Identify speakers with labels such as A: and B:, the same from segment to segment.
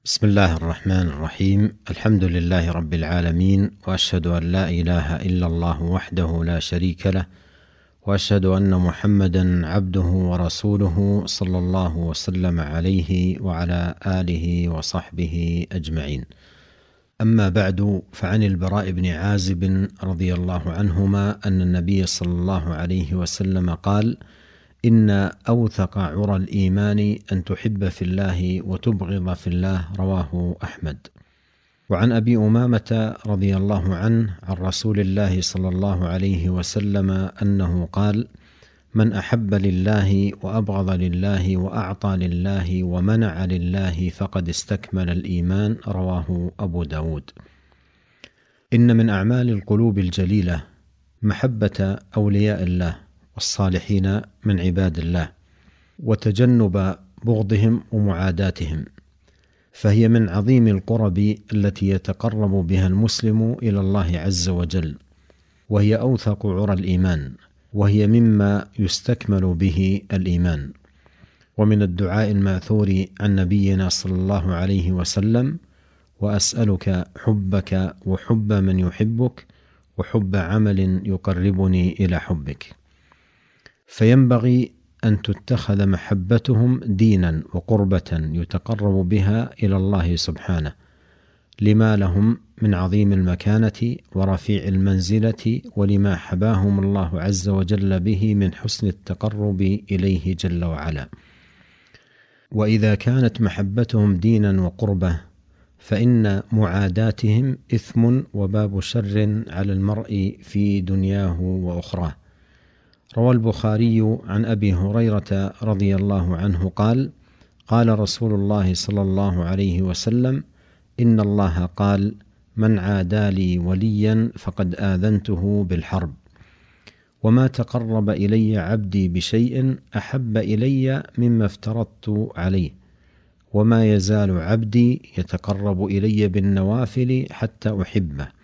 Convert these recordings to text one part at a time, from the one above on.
A: بسم الله الرحمن الرحيم. الحمد لله رب العالمين، وأشهد أن لا إله إلا الله وحده لا شريك له، وأشهد أن محمدا عبده ورسوله صلى الله وسلم عليه وعلى آله وصحبه أجمعين. أما بعد، فعن البراء بن عازب رضي الله عنهما أن النبي صلى الله عليه وسلم قال: إن أوثق عرى الإيمان أن تحب في الله وتبغض في الله. رواه أحمد. وعن أبي أمامة رضي الله عنه عن رسول الله صلى الله عليه وسلم أنه قال: من أحب لله وأبغض لله وأعطى لله ومنع لله فقد استكمل الإيمان. رواه أبو داود. إن من أعمال القلوب الجليلة محبة أولياء الله والصالحين من عباد الله، وتجنب بغضهم ومعاداتهم، فهي من عظيم القرب التي يتقرب بها المسلم إلى الله عز وجل، وهي أوثق عرى الإيمان، وهي مما يستكمل به الإيمان. ومن الدعاء الماثور عن نبينا صلى الله عليه وسلم: وأسألك حبك وحب من يحبك وحب عمل يقربني إلى حبك. فينبغي أن تتخذ محبتهم دينا وقربة يتقرب بها إلى الله سبحانه، لما لهم من عظيم المكانة ورفيع المنزلة، ولما حباهم الله عز وجل به من حسن التقرب إليه جل وعلا. وإذا كانت محبتهم دينا وقربة، فإن معاداتهم إثم وباب شر على المرء في دنياه وأخراه. روى البخاري عن أبي هريرة رضي الله عنه قال: قال رسول الله صلى الله عليه وسلم: إن الله قال: من عادى لي وليا فقد آذنته بالحرب، وما تقرب إلي عبدي بشيء أحب إلي مما افترضت عليه، وما يزال عبدي يتقرب إلي بالنوافل حتى أحبه،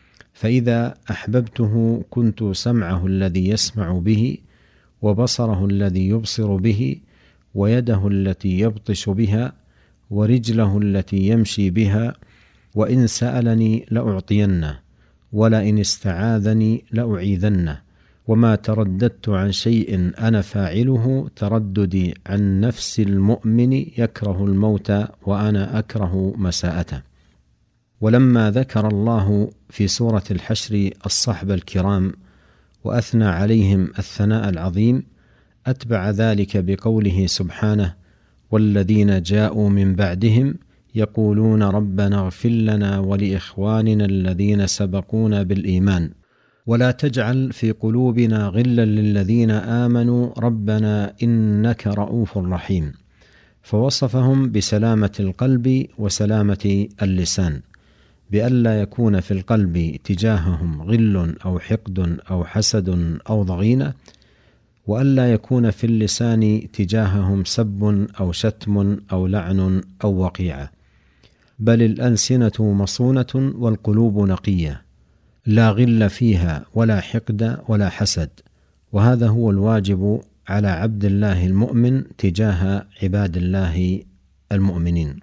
A: فإذا أحببته كنت سمعه الذي يسمع به، وبصره الذي يبصر به، ويده التي يبطش بها، ورجله التي يمشي بها، وإن سألني لأعطينه، ولئن استعاذني لأعيذنه، وما ترددت عن شيء أنا فاعله ترددي عن نفس المؤمن يكره الموت وأنا أكره مساءته. ولما ذكر الله في سورة الحشر الصحب الكرام وأثنى عليهم الثناء العظيم، أتبع ذلك بقوله سبحانه: والذين جاءوا من بعدهم يقولون ربنا اغفر لنا ولإخواننا الذين سبقونا بالإيمان ولا تجعل في قلوبنا غلا للذين آمنوا ربنا إنك رؤوف رحيم. فوصفهم بسلامة القلب وسلامة اللسان، بألا يكون في القلب تجاههم غل أو حقد أو حسد أو ضغينة، وألا يكون في اللسان تجاههم سب أو شتم أو لعن أو وقيعة، بل الألسنة مصونة والقلوب نقية، لا غل فيها ولا حقد ولا حسد. وهذا هو الواجب على عبد الله المؤمن تجاه عباد الله المؤمنين.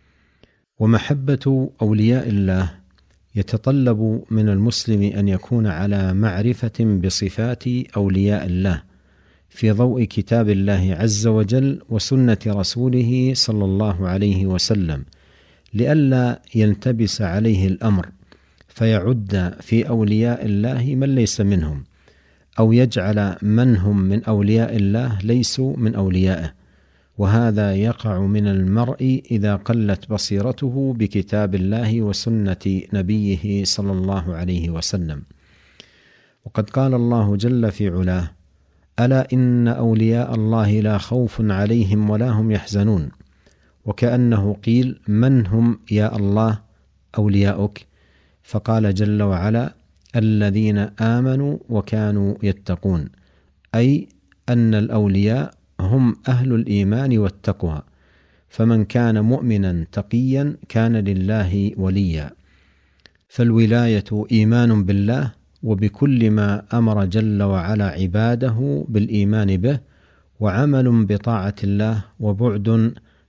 A: ومحبة أولياء الله يتطلب من المسلم أن يكون على معرفة بصفات أولياء الله في ضوء كتاب الله عز وجل وسنة رسوله صلى الله عليه وسلم، لئلا يلتبس عليه الأمر فيعد في أولياء الله من ليس منهم، أو يجعل من هم من أولياء الله ليسوا من أوليائه، وهذا يقع من المرء إذا قلت بصيرته بكتاب الله وسنة نبيه صلى الله عليه وسلم. وقد قال الله جل في علاه: ألا إن أولياء الله لا خوف عليهم ولا هم يحزنون. وكأنه قيل: من هم يا الله أولياؤك؟ فقال جل وعلا: الذين آمنوا وكانوا يتقون، أي أن الأولياء هم أهل الإيمان والتقوى، فمن كان مؤمنا تقيا كان لله وليا. فالولاية إيمان بالله وبكل ما أمر جل وعلا عباده بالإيمان به، وعمل بطاعة الله، وبعد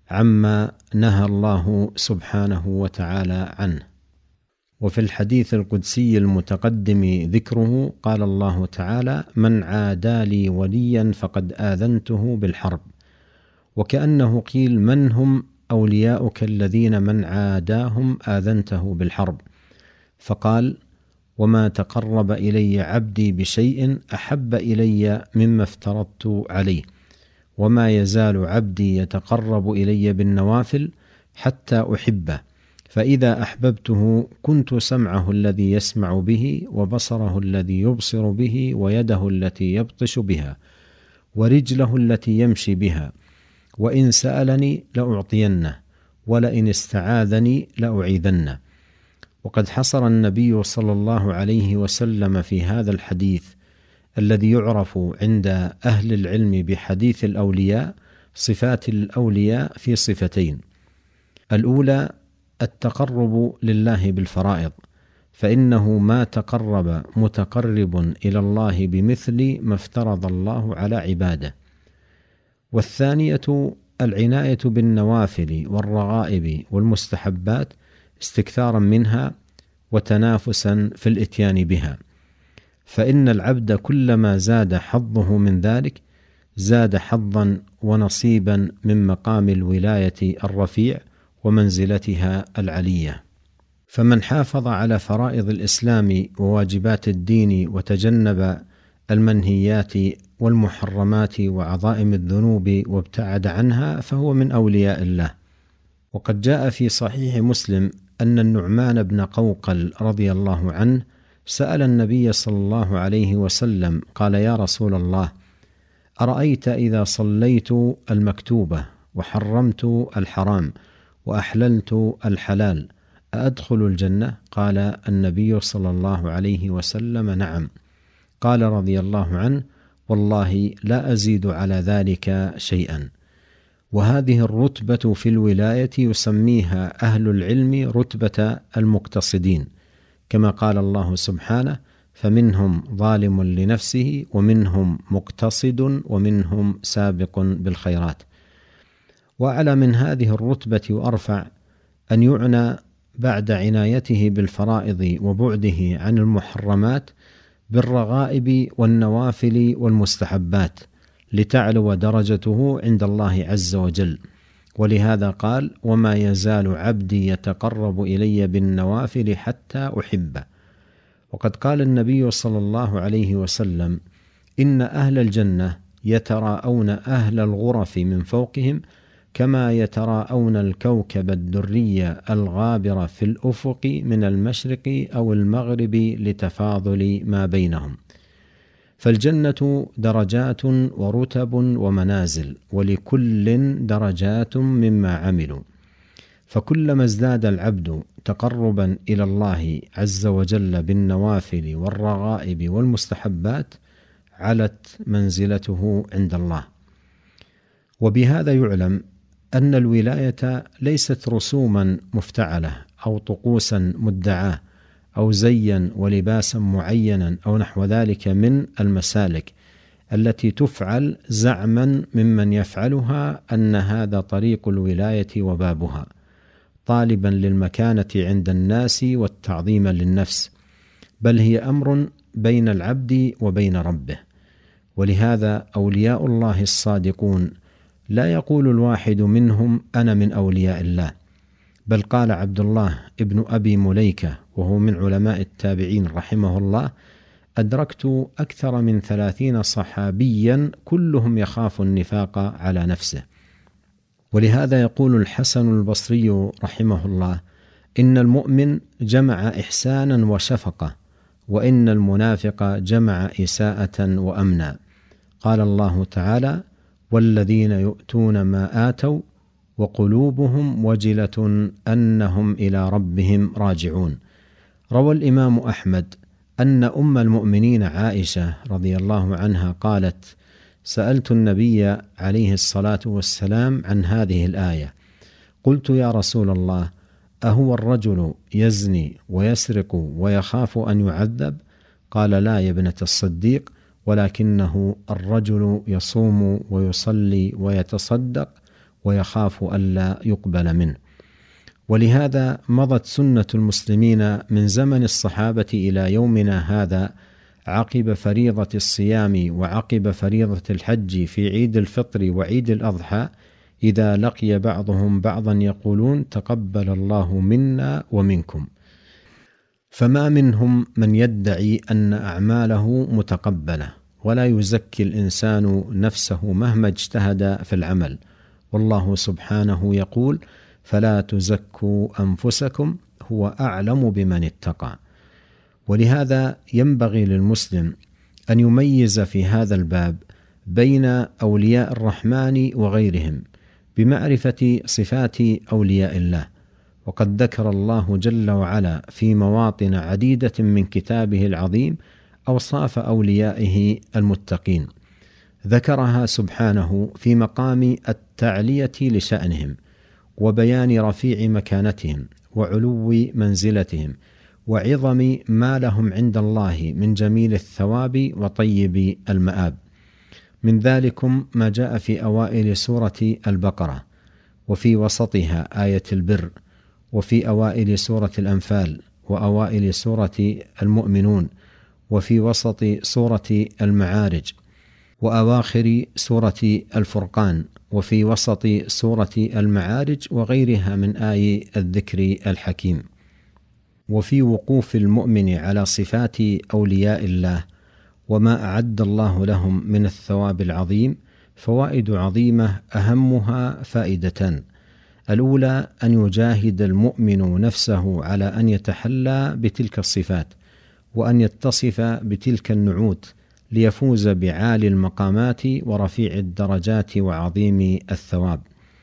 A: عما نهى الله سبحانه وتعالى عنه. وفي الحديث القدسي المتقدم ذكره قال الله تعالى: من عادى لي وليا فقد آذنته بالحرب. وكأنه قيل: من هم أولياؤك الذين من عاداهم آذنته بالحرب؟ فقال: وما تقرب إلي عبدي بشيء أحب إلي مما افترضت عليه، وما يزال عبدي يتقرب إلي بالنوافل حتى أحبه، فإذا أحببته كنت سمعه الذي يسمع به، وبصره الذي يبصر به، ويده التي يبطش بها، ورجله التي يمشي بها، وإن سألني لأعطينه، ولئن استعاذني لأعيذنه. وقد حصر النبي صلى الله عليه وسلم في هذا الحديث الذي يعرف عند أهل العلم بحديث الأولياء صفات الأولياء في صفتين: الأولى التقرب لله بالفرائض، فإنه ما تقرب متقرب إلى الله بمثل ما افترض الله على عباده. والثانية العناية بالنوافل والرغائب والمستحبات استكثارا منها وتنافسا في الإتيان بها، فإن العبد كلما زاد حظه من ذلك زاد حظا ونصيبا من مقام الولاية الرفيع ومنزلتها العلية. فمن حافظ على فرائض الإسلام وواجبات الدين وتجنب المنهيات والمحرمات وعظائم الذنوب وابتعد عنها فهو من أولياء الله. وقد جاء في صحيح مسلم أن النعمان بن قوقل رضي الله عنه سأل النبي صلى الله عليه وسلم قال: يا رسول الله، أرأيت إذا صليت المكتوبة وحرمت الحرام وأحللت الحلال أأدخل الجنة؟ قال النبي صلى الله عليه وسلم: نعم. قال رضي الله عنه: والله لا أزيد على ذلك شيئا. وهذه الرتبة في الولاية يسميها أهل العلم رتبة المقتصدين، كما قال الله سبحانه: فمنهم ظالم لنفسه ومنهم مقتصد ومنهم سابق بالخيرات. وأعلى من هذه الرتبة وأرفع أن يعنى بعد عنايته بالفرائض وبعده عن المحرمات بالرغائب والنوافل والمستحبات لتعلو درجته عند الله عز وجل. ولهذا قال: وما يزال عبدي يتقرب إلي بالنوافل حتى أحبه. وقد قال النبي صلى الله عليه وسلم: إن أهل الجنة يتراءون أهل الغرف من فوقهم كما يتراءون الكوكب الدري الغابر في الأفق من المشرق أو المغرب لتفاضل ما بينهم. فالجنة درجات ورتب ومنازل، ولكل درجات مما عملوا. فكلما ازداد العبد تقربا إلى الله عز وجل بالنوافل والرغائب والمستحبات علت منزلته عند الله. وبهذا يعلم أن الولاية ليست رسوما مفتعلة أو طقوسا مدعاة أو زيا ولباسا معينا أو نحو ذلك من المسالك التي تفعل زعما ممن يفعلها أن هذا طريق الولاية وبابها، طالبا للمكانة عند الناس والتعظيم للنفس، بل هي أمر بين العبد وبين ربه. ولهذا أولياء الله الصادقون لا يقول الواحد منهم أنا من أولياء الله، بل قال عبد الله ابن أبي مليكة وهو من علماء التابعين رحمه الله: أدركت أكثر من 30 صحابيا كلهم يخاف النفاق على نفسه. ولهذا يقول الحسن البصري رحمه الله: إن المؤمن جمع إحسانا وشفقة، وإن المنافق جمع إساءة وأمنا. قال الله تعالى: والذين يؤتون ما آتوا وقلوبهم وجلة أنهم إلى ربهم راجعون. روى الإمام أحمد أن أم المؤمنين عائشة رضي الله عنها قالت: سألت النبي عليه الصلاة والسلام عن هذه الآية، قلت: يا رسول الله، أهو الرجل يزني ويسرق ويخاف أن يعذب؟ قال: لا يا ابنة الصديق، ولكنه الرجل يصوم ويصلي ويتصدق ويخاف ألا يقبل منه. ولهذا مضت سنة المسلمين من زمن الصحابة إلى يومنا هذا عقب فريضة الصيام وعقب فريضة الحج في عيد الفطر وعيد الأضحى، إذا لقي بعضهم بعضا يقولون تقبل الله منا ومنكم. فما منهم من يدعي أن أعماله متقبلة، ولا يزكي الإنسان نفسه مهما اجتهد في العمل، والله سبحانه يقول فلا تزكوا أنفسكم هو أعلم بمن اتقى. ولهذا ينبغي للمسلم أن يميز في هذا الباب بين أولياء الرحمن وغيرهم بمعرفة صفات أولياء الله. وقد ذكر الله جل وعلا في مواطن عديدة من كتابه العظيم أوصاف أوليائه المتقين، ذكرها سبحانه في مقام التعلية لشأنهم وبيان رفيع مكانتهم وعلو منزلتهم وعظم ما لهم عند الله من جميل الثواب وطيب المآب. من ذلكم ما جاء في أوائل سورة البقرة، وفي وسطها آية البر، وفي أوائل سورة الأنفال، وأوائل سورة المؤمنون، وفي وسط سورة المعارج، وأواخر سورة الفرقان، وفي وسط سورة المعارج، وغيرها من آي الذكر الحكيم. وفي وقوف المؤمن على صفات أولياء الله وما أعد الله لهم من الثواب العظيم فوائد عظيمة، أهمها فائدتان: الأولى أن يجاهد المؤمن نفسه على أن يتحلى بتلك الصفات وأن يتصف بتلك النعوت ليفوز بعالي المقامات ورفيع الدرجات وعظيم الثواب.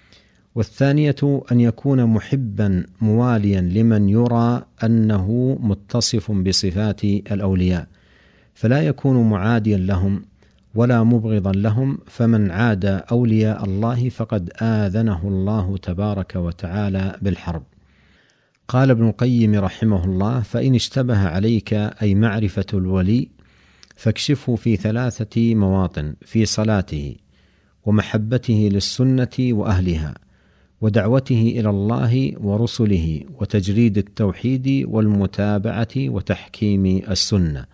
A: والثانية أن يكون محبا مواليا لمن يرى أنه متصف بصفات الأولياء، فلا يكون معاديا لهم ولا مبغضا لهم، فمن عاد أولياء الله فقد آذنه الله تبارك وتعالى بالحرب. قال ابن القيم رحمه الله: فإن اشتبه عليك أي معرفة الولي فاكشفه في 3 مواطن: في صلاته، ومحبته للسنة وأهلها، ودعوته إلى الله ورسله، وتجريد التوحيد والمتابعة وتحكيم السنة،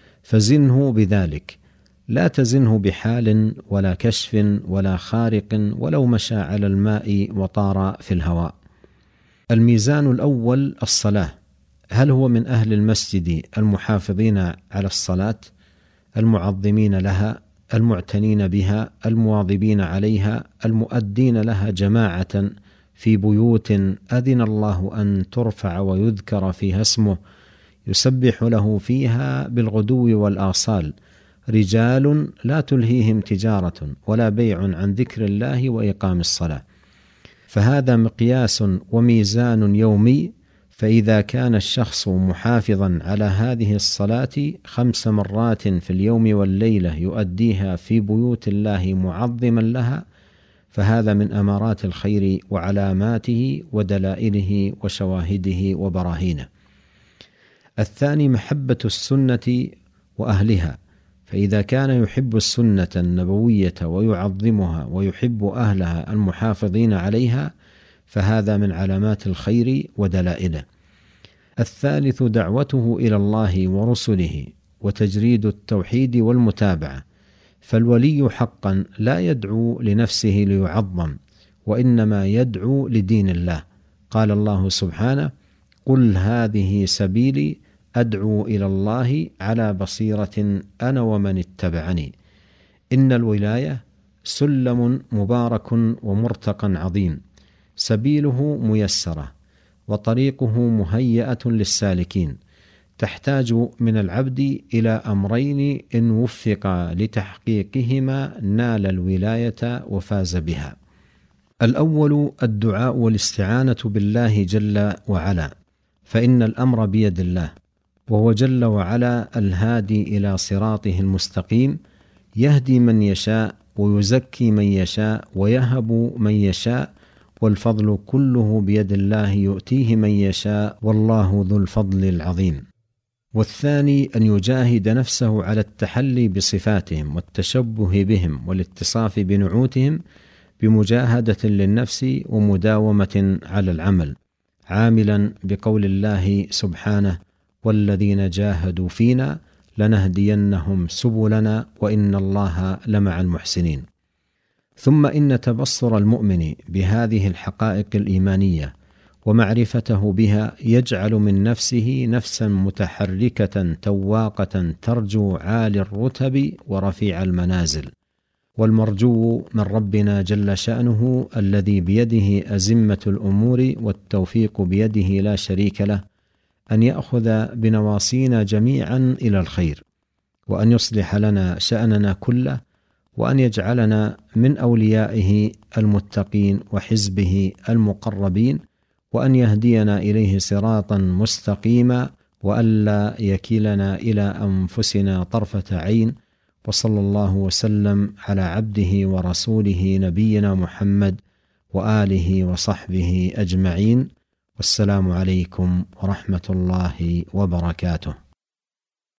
A: فزنه بذلك، لا تزنه بحال ولا كشف ولا خارق ولو مشى على الماء وطار في الهواء. الميزان الأول الصلاة: هل هو من أهل المسجد المحافظين على الصلاة المعظمين لها المعتنين بها المواظبين عليها المؤدين لها جماعة في بيوت أذن الله أن ترفع ويذكر فيها اسمه يسبح له فيها بالغدو والآصال رجال لا تلهيهم تجارة ولا بيع عن ذكر الله وإقام الصلاة؟ فهذا مقياس وميزان يومي. فإذا كان الشخص محافظا على هذه الصلاة 5 مرات في اليوم والليلة يؤديها في بيوت الله معظما لها، فهذا من أمارات الخير وعلاماته ودلائله وشواهده وبراهينه. الثاني محبة السنة وأهلها، فإذا كان يحب السنة النبوية ويعظمها ويحب أهلها المحافظين عليها فهذا من علامات الخير ودلائله. الثالث دعوته إلى الله ورسله وتجريد التوحيد والمتابعة، فالولي حقا لا يدعو لنفسه ليعظم، وإنما يدعو لدين الله. قال الله سبحانه: قل هذه سبيلي أدعو إلى الله على بصيرة أنا ومن اتبعني. إن الولاية سلم مبارك ومرتقى عظيم، سبيله ميسرة وطريقه مهيئة للسالكين، تحتاج من العبد إلى أمرين إن وفق لتحقيقهما نال الولاية وفاز بها. الأول الدعاء والاستعانة بالله جل وعلا، فإن الأمر بيد الله، وهو جل وعلا الهادي إلى صراطه المستقيم، يهدي من يشاء ويزكي من يشاء ويهب من يشاء، والفضل كله بيد الله يؤتيه من يشاء، والله ذو الفضل العظيم. والثاني أن يجاهد نفسه على التحلي بصفاتهم والتشبه بهم والاتصاف بنعوتهم بمجاهدة للنفس ومداومة على العمل، عاملا بقول الله سبحانه: والذين جاهدوا فينا لنهدينهم سبلنا وإن الله لمع المحسنين. ثم إن تبصر المؤمن بهذه الحقائق الإيمانية ومعرفته بها يجعل من نفسه نفسا متحركة تواقة ترجو عالي الرتب ورفيع المنازل، والمرجو من ربنا جل شأنه الذي بيده أزمة الأمور والتوفيق بيده لا شريك له، أن يأخذ بنواصينا جميعا إلى الخير، وأن يصلح لنا شأننا كله، وأن يجعلنا من أوليائه المتقين وحزبه المقربين، وأن يهدينا إليه صراطا مستقيما، وألا يكلنا إلى أنفسنا طرفة عين. وصلى الله وسلم على عبده ورسوله نبينا محمد وآله وصحبه أجمعين، والسلام عليكم ورحمة الله وبركاته.